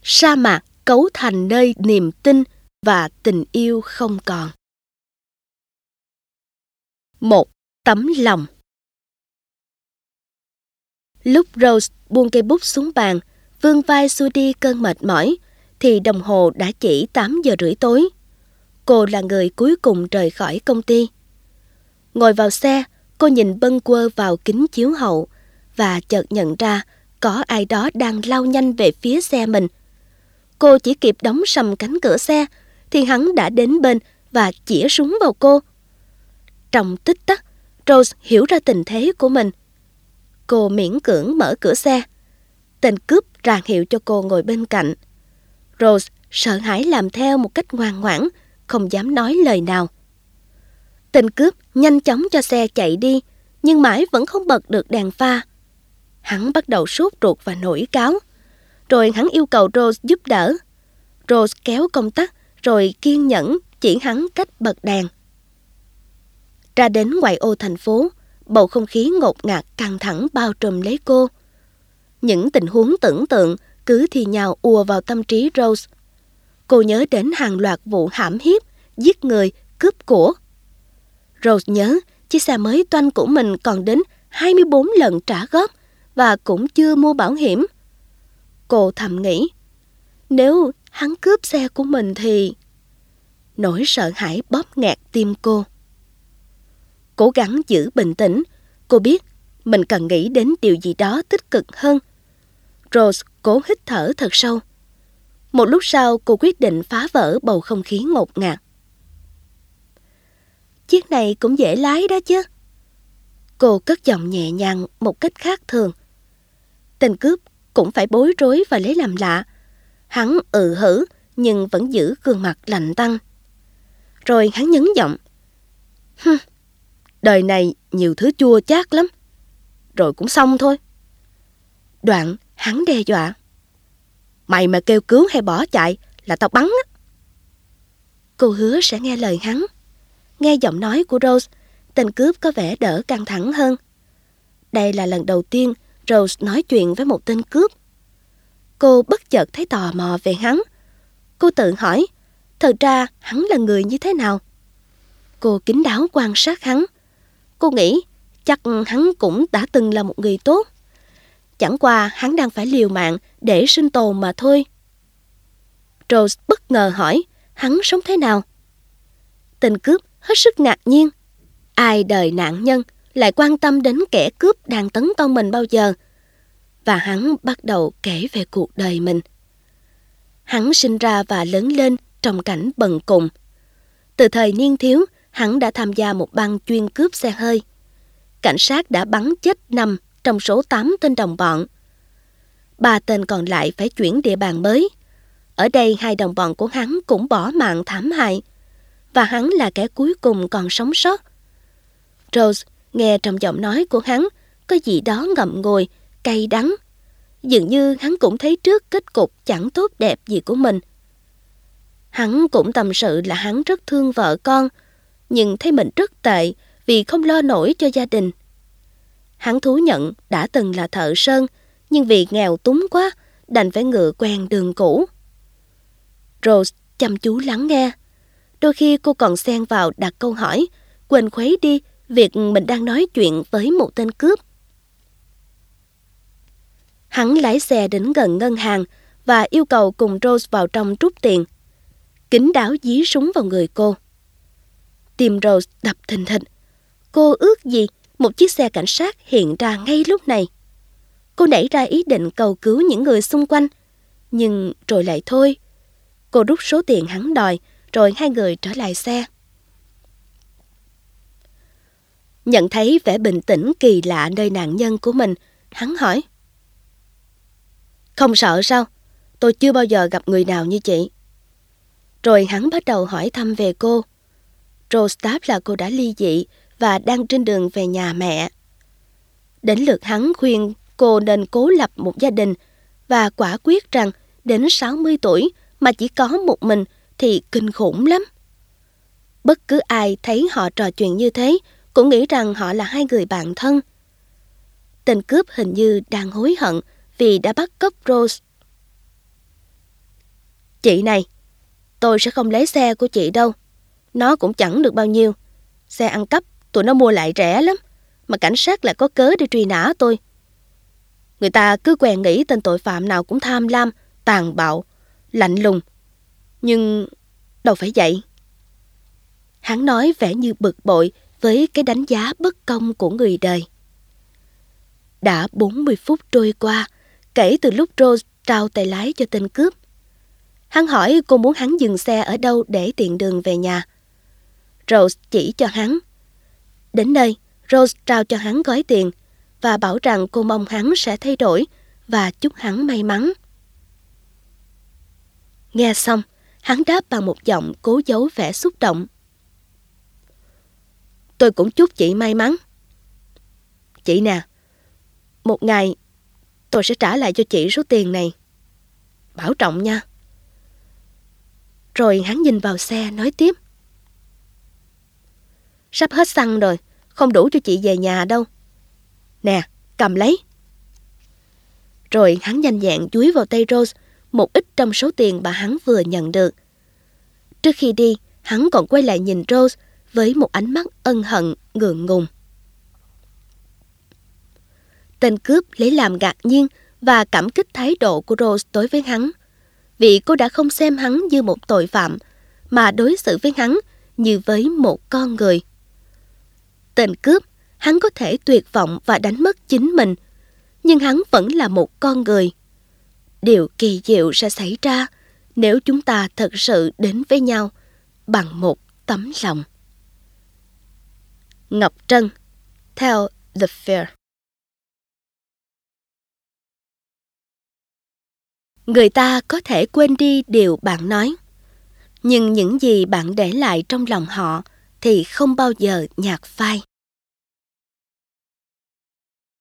sa mạc cấu thành nơi niềm tin và tình yêu không còn. 1. Tấm lòng. Lúc Rose buông cây bút xuống bàn, vươn vai xua đi cơn mệt mỏi, thì đồng hồ đã chỉ 8 giờ rưỡi tối. Cô là người cuối cùng rời khỏi công ty. Ngồi vào xe, cô nhìn bâng quơ vào kính chiếu hậu và chợt nhận ra có ai đó đang lao nhanh về phía xe mình. Cô chỉ kịp đóng sầm cánh cửa xe thì hắn đã đến bên và chĩa súng vào cô. Trong tích tắc, Rose hiểu ra tình thế của mình. Cô miễn cưỡng mở cửa xe. Tên cướp ra hiệu cho cô ngồi bên cạnh. Rose sợ hãi làm theo một cách ngoan ngoãn, không dám nói lời nào. Tên cướp nhanh chóng cho xe chạy đi, nhưng mãi vẫn không bật được đèn pha. Hắn bắt đầu sốt ruột và nổi cáu. Rồi hắn yêu cầu Rose giúp đỡ. Rose kéo công tắc rồi kiên nhẫn chỉ hắn cách bật đèn. Ra đến ngoại ô thành phố, bầu không khí ngột ngạt căng thẳng bao trùm lấy cô. Những tình huống tưởng tượng cứ thì nhào ùa vào tâm trí Rose. Cô nhớ đến hàng loạt vụ hãm hiếp, giết người, cướp của. Rose nhớ chiếc xe mới toanh của mình còn đến 24 lần trả góp và cũng chưa mua bảo hiểm. Cô thầm nghĩ, nếu hắn cướp xe của mình thì... Nỗi sợ hãi bóp nghẹt tim cô. Cố gắng giữ bình tĩnh, cô biết mình cần nghĩ đến điều gì đó tích cực hơn. Rose cố hít thở thật sâu. Một lúc sau cô quyết định phá vỡ bầu không khí ngột ngạt. Chiếc này cũng dễ lái đó chứ. Cô cất giọng nhẹ nhàng một cách khác thường. Tên cướp cũng phải bối rối và lấy làm lạ. Hắn hử nhưng vẫn giữ gương mặt lạnh tanh. Rồi hắn nhấn giọng. Đời này nhiều thứ chua chát lắm. Rồi cũng xong thôi. Đoạn hắn đe dọa. Mày mà kêu cứu hay bỏ chạy là tao bắn á. Cô hứa sẽ nghe lời hắn. Nghe giọng nói của Rose, tên cướp có vẻ đỡ căng thẳng hơn. Đây là lần đầu tiên Rose nói chuyện với một tên cướp. Cô bất chợt thấy tò mò về hắn. Cô tự hỏi, thật ra hắn là người như thế nào? Cô kín đáo quan sát hắn. Cô nghĩ chắc hắn cũng đã từng là một người tốt. Chẳng qua hắn đang phải liều mạng để sinh tồn mà thôi. Rose bất ngờ hỏi hắn sống thế nào. Tên cướp hết sức ngạc nhiên. Ai đời nạn nhân lại quan tâm đến kẻ cướp đang tấn công mình bao giờ? Và hắn bắt đầu kể về cuộc đời mình. Hắn sinh ra và lớn lên trong cảnh bần cùng. Từ thời niên thiếu, hắn đã tham gia một băng chuyên cướp xe hơi. Cảnh sát đã bắn chết 5 trong số 8 tên đồng bọn. 3 tên còn lại phải chuyển địa bàn mới. Ở đây 2 đồng bọn của hắn cũng bỏ mạng thảm hại. Và hắn là kẻ cuối cùng còn sống sót. Rose nghe trong giọng nói của hắn có gì đó ngậm ngùi, cay đắng. Dường như hắn cũng thấy trước kết cục chẳng tốt đẹp gì của mình. Hắn cũng tâm sự là hắn rất thương vợ con, nhưng thấy mình rất tệ vì không lo nổi cho gia đình. Hắn thú nhận đã từng là thợ sơn, nhưng vì nghèo túng quá, đành phải ngựa quen đường cũ. Rose chăm chú lắng nghe. Đôi khi cô còn xen vào đặt câu hỏi, quên khuấy đi việc mình đang nói chuyện với một tên cướp. Hắn lái xe đến gần ngân hàng và yêu cầu cùng Rose vào trong rút tiền. Kín đáo dí súng vào người cô. Tim Rose đập thình thịch. Cô ước gì một chiếc xe cảnh sát hiện ra ngay lúc này. Cô nảy ra ý định cầu cứu những người xung quanh, nhưng rồi lại thôi. Cô rút số tiền hắn đòi, rồi hai người trở lại xe. Nhận thấy vẻ bình tĩnh kỳ lạ nơi nạn nhân của mình, hắn hỏi. Không sợ sao? Tôi chưa bao giờ gặp người nào như chị. Rồi hắn bắt đầu hỏi thăm về cô. Rose đáp là cô đã ly dị và đang trên đường về nhà mẹ. Đến lượt hắn khuyên cô nên cố lập một gia đình và quả quyết rằng đến 60 tuổi mà chỉ có một mình thì kinh khủng lắm. Bất cứ ai thấy họ trò chuyện như thế cũng nghĩ rằng họ là hai người bạn thân. Tên cướp hình như đang hối hận vì đã bắt cóc Rose. Chị này, tôi sẽ không lấy xe của chị đâu. Nó cũng chẳng được bao nhiêu. Xe ăn cắp, tụi nó mua lại rẻ lắm. Mà cảnh sát lại có cớ để truy nã tôi. Người ta cứ quen nghĩ tên tội phạm nào cũng tham lam, tàn bạo, lạnh lùng. Nhưng đâu phải vậy. Hắn nói vẻ như bực bội với cái đánh giá bất công của người đời. Đã 40 phút trôi qua kể từ lúc Rose trao tay lái cho tên cướp. Hắn hỏi cô muốn hắn dừng xe ở đâu để tiện đường về nhà. Rose chỉ cho hắn. Đến nơi, Rose trao cho hắn gói tiền và bảo rằng cô mong hắn sẽ thay đổi và chúc hắn may mắn. Nghe xong, hắn đáp bằng một giọng cố giấu vẻ xúc động. Tôi cũng chúc chị may mắn. Chị nè, một ngày tôi sẽ trả lại cho chị số tiền này. Bảo trọng nha. Rồi hắn nhìn vào xe nói tiếp. Sắp hết xăng rồi, không đủ cho chị về nhà đâu. Nè, cầm lấy. Rồi hắn nhanh nhẹn dúi vào tay Rose một ít trong số tiền mà hắn vừa nhận được. Trước khi đi, hắn còn quay lại nhìn Rose với một ánh mắt ân hận ngượng ngùng. Tên cướp lấy làm ngạc nhiên và cảm kích thái độ của Rose đối với hắn, vì cô đã không xem hắn như một tội phạm, mà đối xử với hắn như với một con người. Tên cướp, hắn có thể tuyệt vọng và đánh mất chính mình, nhưng hắn vẫn là một con người. Điều kỳ diệu sẽ xảy ra nếu chúng ta thật sự đến với nhau bằng một tấm lòng. Ngọc Trân, Tell the Fair. Người ta có thể quên đi điều bạn nói, nhưng những gì bạn để lại trong lòng họ thì không bao giờ nhạt phai.